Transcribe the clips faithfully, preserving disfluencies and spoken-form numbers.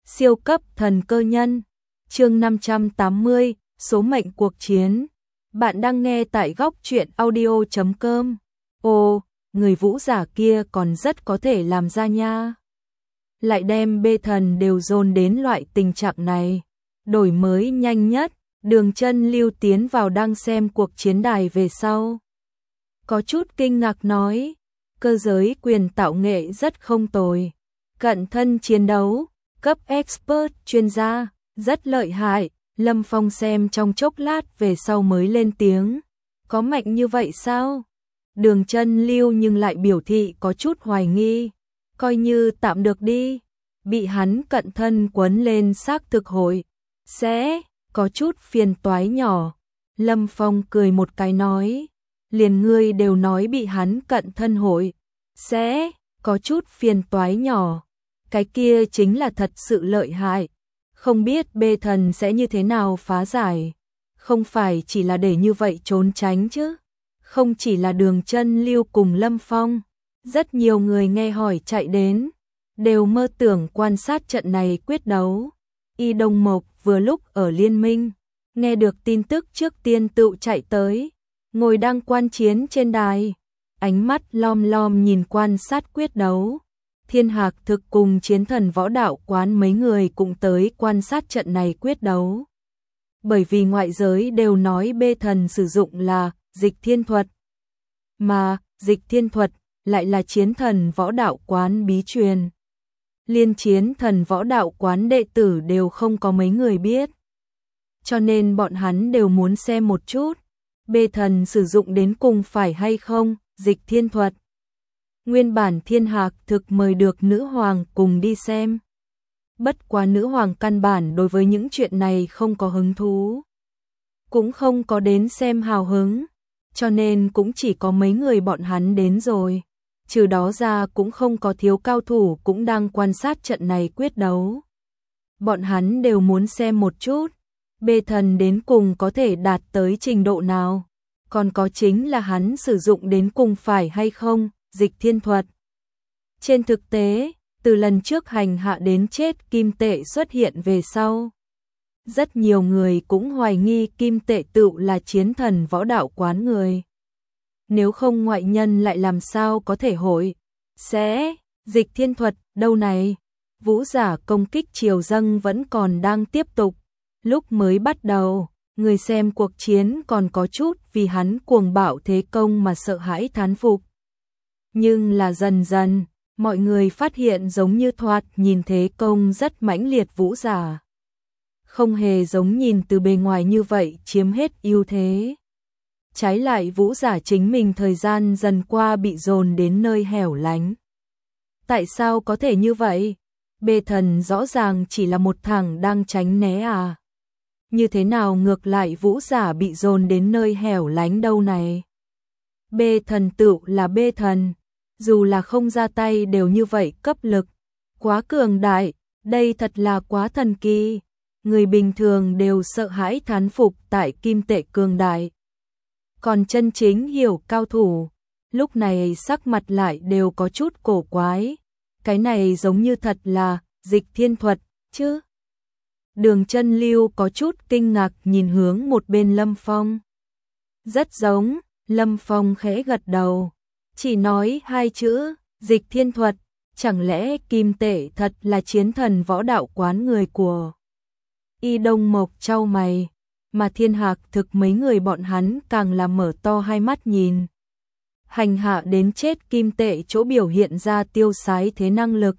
Siêu cấp thần cơ nhân, chương năm trăm tám mươi, số mệnh cuộc chiến. Bạn đang nghe tại góc truyện audio chấm com. Ồ, người vũ giả kia còn rất có thể làm ra nha. Lại đem bê thần đều dồn đến loại tình trạng này. Đổi mới nhanh nhất, Đường Chân Lưu tiến vào đang xem cuộc chiến đài về sau. Có chút kinh ngạc nói, cơ giới quyền tạo nghệ rất không tồi. Cận thân chiến đấu, cấp expert chuyên gia, rất lợi hại. Lâm Phong xem trong chốc lát về sau mới lên tiếng. Có mạnh như vậy sao? Đường Chân Lưu nhưng lại biểu thị có chút hoài nghi. Coi như tạm được đi. Bị hắn cận thân quấn lên xác thực hội. Sẽ có chút phiền toái nhỏ. Lâm Phong cười một cái nói. Liền ngươi đều nói bị hắn cận thân hội. Sẽ có chút phiền toái nhỏ. Cái kia chính là thật sự lợi hại. Không biết bê thần sẽ như thế nào phá giải. Không phải chỉ là để như vậy trốn tránh chứ. Không chỉ là Đường Chân Lưu cùng Lâm Phong. Rất nhiều người nghe hỏi chạy đến. Đều mơ tưởng quan sát trận này quyết đấu. Y Đông Mộc vừa lúc ở Liên Minh. Nghe được tin tức trước tiên tự chạy tới. Ngồi đang quan chiến trên đài. Ánh mắt lom lom nhìn quan sát quyết đấu. Thiên Hạc Thực cùng Chiến Thần Võ Đạo Quán mấy người cũng tới quan sát trận này quyết đấu. Bởi vì ngoại giới đều nói bê thần sử dụng là dịch thiên thuật. Mà dịch thiên thuật lại là Chiến Thần Võ Đạo Quán bí truyền. Liên Chiến Thần Võ Đạo Quán đệ tử đều không có mấy người biết. Cho nên bọn hắn đều muốn xem một chút. Bê thần sử dụng đến cùng phải hay không dịch thiên thuật. Nguyên bản Thiên Hạc Thực mời được nữ hoàng cùng đi xem. Bất quá nữ hoàng căn bản đối với những chuyện này không có hứng thú. Cũng không có đến xem hào hứng. Cho nên cũng chỉ có mấy người bọn hắn đến rồi. Trừ đó ra cũng không có thiếu cao thủ cũng đang quan sát trận này quyết đấu. Bọn hắn đều muốn xem một chút. Bê thần đến cùng có thể đạt tới trình độ nào. Còn có chính là hắn sử dụng đến cùng phải hay không dịch thiên thuật. Trên thực tế, từ lần trước hành hạ đến chết kim tệ xuất hiện về sau. Rất nhiều người cũng hoài nghi kim tệ tự là Chiến Thần Võ Đạo Quán người. Nếu không ngoại nhân lại làm sao có thể hội. Sẽ, dịch thiên thuật, đâu này. Vũ giả công kích triều dâng vẫn còn đang tiếp tục. Lúc mới bắt đầu, người xem cuộc chiến còn có chút vì hắn cuồng bạo thế công mà sợ hãi thán phục. Nhưng là dần dần, mọi người phát hiện giống như thoạt nhìn thế công rất mãnh liệt vũ giả. Không hề giống nhìn từ bề ngoài như vậy chiếm hết ưu thế. Trái lại vũ giả chính mình thời gian dần qua bị dồn đến nơi hẻo lánh. Tại sao có thể như vậy? Bê thần rõ ràng chỉ là một thằng đang tránh né à? Như thế nào ngược lại vũ giả bị dồn đến nơi hẻo lánh đâu này? Bê thần tự là bê thần. Dù là không ra tay đều như vậy cấp lực. Quá cường đại, đây thật là quá thần kỳ. Người bình thường đều sợ hãi thán phục tại kim tệ cường đại. Còn chân chính hiểu cao thủ, lúc này sắc mặt lại đều có chút cổ quái. Cái này giống như thật là dịch thiên thuật, chứ? Đường Chân Lưu có chút kinh ngạc nhìn hướng một bên Lâm Phong. Rất giống, Lâm Phong khẽ gật đầu. Chỉ nói hai chữ, dịch thiên thuật, chẳng lẽ kim tệ thật là Chiến Thần Võ Đạo Quán người của. Y Đông Mộc chau mày, mà Thiên Hạc Thực mấy người bọn hắn càng là mở to hai mắt nhìn. Hành hạ đến chết kim tệ chỗ biểu hiện ra tiêu sái thế năng lực.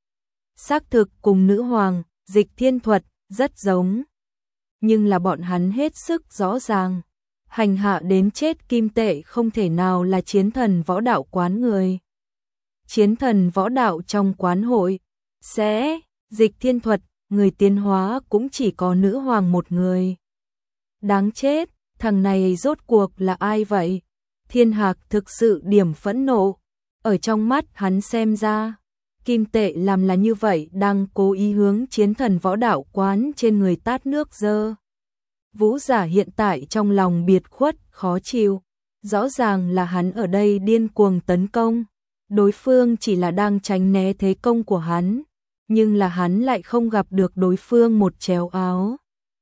Xác thực cùng nữ hoàng, dịch thiên thuật, rất giống. Nhưng là bọn hắn hết sức rõ ràng. Hành hạ đến chết kim tệ không thể nào là Chiến Thần Võ Đạo Quán người. Chiến Thần Võ Đạo trong quán hội. Sẽ, dịch thiên thuật, người tiến hóa cũng chỉ có nữ hoàng một người. Đáng chết, thằng này rốt cuộc là ai vậy? Thiên Hạc thực sự điểm phẫn nộ. Ở trong mắt hắn xem ra, kim tệ làm là như vậy đang cố ý hướng Chiến Thần Võ Đạo Quán trên người tát nước dơ. Vũ giả hiện tại trong lòng biệt khuất, khó chịu. Rõ ràng là hắn ở đây điên cuồng tấn công. Đối phương chỉ là đang tránh né thế công của hắn. nhưng là hắn lại không gặp được đối phương một chéo áo.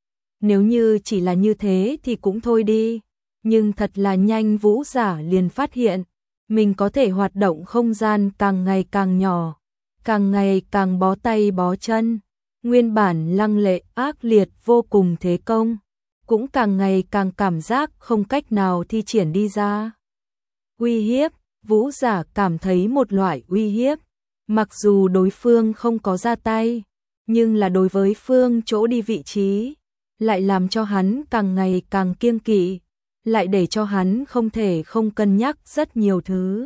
Nếu như chỉ là như thế thì cũng thôi đi, nhưng thật là nhanh Vũ Giả liền phát hiện, mình có thể hoạt động không gian càng ngày càng nhỏ, càng ngày càng bó tay bó chân, nguyên bản lăng lệ ác liệt vô cùng thế công, cũng càng ngày càng cảm giác không cách nào thi triển đi ra. Uy hiếp, Vũ Giả cảm thấy một loại uy hiếp, mặc dù đối phương không có ra tay, nhưng là đối với phương chỗ đi vị trí, lại làm cho hắn càng ngày càng kiêng kỵ, lại để cho hắn không thể không cân nhắc rất nhiều thứ.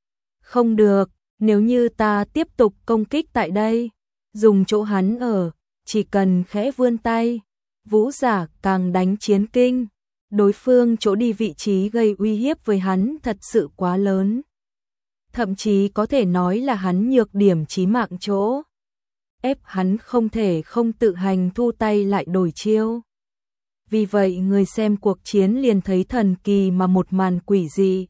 Không được, nếu như ta tiếp tục công kích tại đây, dùng chỗ hắn ở, chỉ cần khẽ vươn tay, Vũ Giả càng đánh chiến kinh, đối phương chỗ đi vị trí gây uy hiếp với hắn thật sự quá lớn. Thậm chí có thể nói là hắn nhược điểm chí mạng chỗ, ép hắn không thể không tự hành thu tay lại đổi chiêu. Vì vậy người xem cuộc chiến liền thấy thần kỳ mà một màn quỷ dị.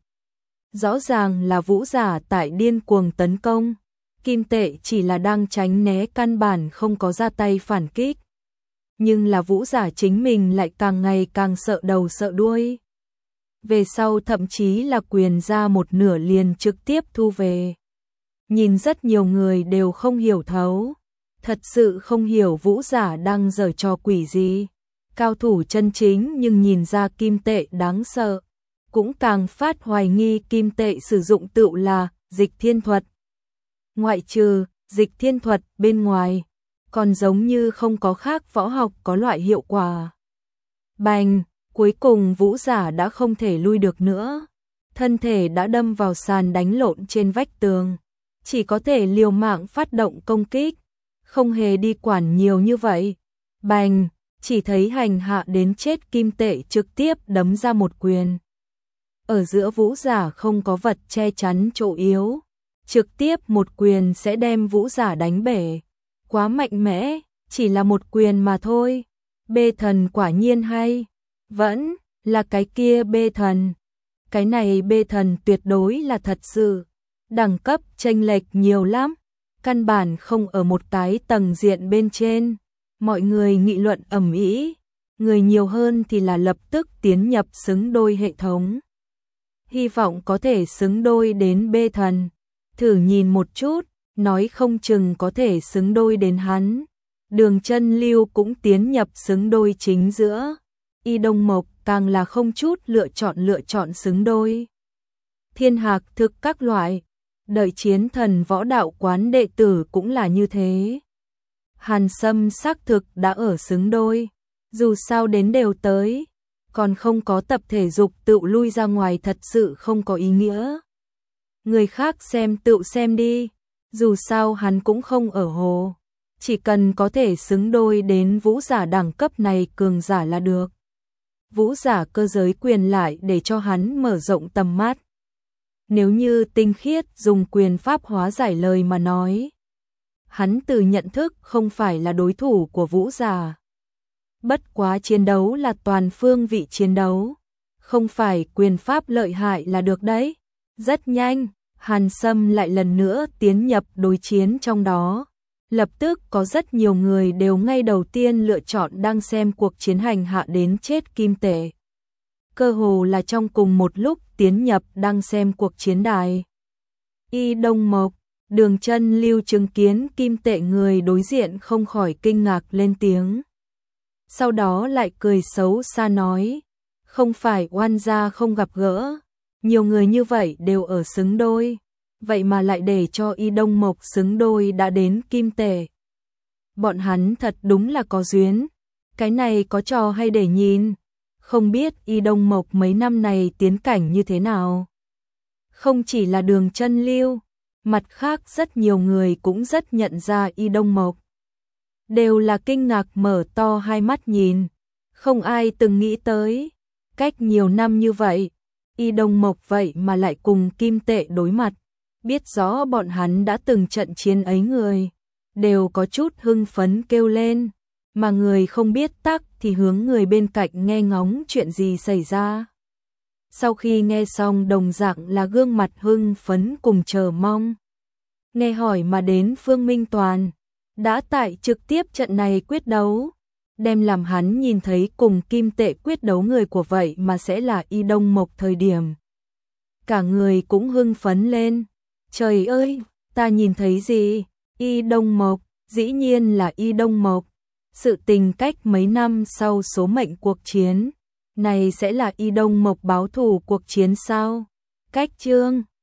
Rõ ràng là Vũ Giả tại điên cuồng tấn công, Kim Tệ chỉ là đang tránh né căn bản không có ra tay phản kích. Nhưng là Vũ Giả chính mình lại càng ngày càng sợ đầu sợ đuôi. Về sau thậm chí là quyền ra một nửa liền trực tiếp thu về. Nhìn rất nhiều người đều không hiểu thấu, thật sự không hiểu Vũ Giả đang giở trò quỷ gì. Cao thủ chân chính nhưng nhìn ra Kim Tệ đáng sợ, cũng càng phát hoài nghi Kim Tệ sử dụng tựu là dịch thiên thuật. Ngoại trừ dịch thiên thuật bên ngoài, còn giống như không có khác võ học có loại hiệu quả. Bành, cuối cùng Vũ Giả đã không thể lui được nữa, thân thể đã đâm vào sàn đánh lộn trên vách tường, chỉ có thể liều mạng phát động công kích, không hề đi quản nhiều như vậy. Bành, chỉ thấy hành hạ đến chết Kim Tệ trực tiếp đấm ra một quyền. Ở giữa Vũ Giả không có vật che chắn chỗ yếu, trực tiếp một quyền sẽ đem Vũ Giả đánh bể. Quá mạnh mẽ, chỉ là một quyền mà thôi. Bê thần quả nhiên hay, vẫn là cái kia bê thần. Cái này bê thần tuyệt đối là thật sự, đẳng cấp chênh lệch nhiều lắm, căn bản không ở một cái tầng diện bên trên. Mọi người nghị luận ầm ĩ, người nhiều hơn thì là lập tức tiến nhập xứng đôi hệ thống. Hy vọng có thể xứng đôi đến bê thần, thử nhìn một chút, nói không chừng có thể xứng đôi đến hắn. Đường Chân Lưu cũng tiến nhập xứng đôi chính giữa, Y Đông Mộc càng là không chút lựa chọn lựa chọn xứng đôi. Thiên Hạc thực các loại, đợi chiến thần võ đạo quán đệ tử cũng là như thế. Hàn Sâm xác thực đã ở xứng đôi, dù sao đến đều tới, còn không có tập thể dục tự lui ra ngoài thật sự không có ý nghĩa. Người khác xem tự xem đi, dù sao hắn cũng không ở hồ, chỉ cần có thể xứng đôi đến Vũ Giả đẳng cấp này cường giả là được. Vũ Giả cơ giới quyền lại để cho hắn mở rộng tầm mắt. Nếu như tinh khiết dùng quyền pháp hóa giải lời mà nói, hắn từ nhận thức không phải là đối thủ của Vũ Giả. Bất quá chiến đấu là toàn phương vị chiến đấu, không phải quyền pháp lợi hại là được đấy. Rất nhanh, Hàn Sâm lại lần nữa tiến nhập đối chiến trong đó. Lập tức có rất nhiều người đều ngay đầu tiên lựa chọn đang xem cuộc chiến hành hạ đến chết Kim Tệ. Cơ hồ là trong cùng một lúc tiến nhập đang xem cuộc chiến đài. Y Đông Mộc, Đường Chân Lưu chứng kiến Kim Tệ người đối diện không khỏi kinh ngạc lên tiếng. Sau đó lại cười xấu xa nói, không phải oan gia không gặp gỡ, nhiều người như vậy đều ở xứng đôi, vậy mà lại để cho Y Đông Mộc xứng đôi đã đến Kim Tệ. Bọn hắn thật đúng là có duyên, cái này có trò hay để nhìn, không biết Y Đông Mộc mấy năm này tiến cảnh như thế nào. Không chỉ là Đường Chân Lưu, mặt khác rất nhiều người cũng rất nhận ra Y Đông Mộc. Đều là kinh ngạc mở to hai mắt nhìn, không ai từng nghĩ tới, cách nhiều năm như vậy, Y Đông Mộc vậy mà lại cùng Kim Tệ đối mặt, biết rõ bọn hắn đã từng trận chiến ấy người, đều có chút hưng phấn kêu lên, mà người không biết tắc thì hướng người bên cạnh nghe ngóng chuyện gì xảy ra. Sau khi nghe xong đồng dạng là gương mặt hưng phấn cùng chờ mong. Nghe hỏi mà đến Phương Minh Toàn, đã tại trực tiếp trận này quyết đấu. Đem làm hắn nhìn thấy cùng kim tệ quyết đấu người của vậy mà sẽ là Y Đông Mộc thời điểm. Cả người cũng hưng phấn lên. Trời ơi, ta nhìn thấy gì? Y Đông Mộc, dĩ nhiên là Y Đông Mộc. Sự tình cách mấy năm sau số mệnh cuộc chiến, này sẽ là Y Đông Mộc báo thù cuộc chiến sao? Cách chương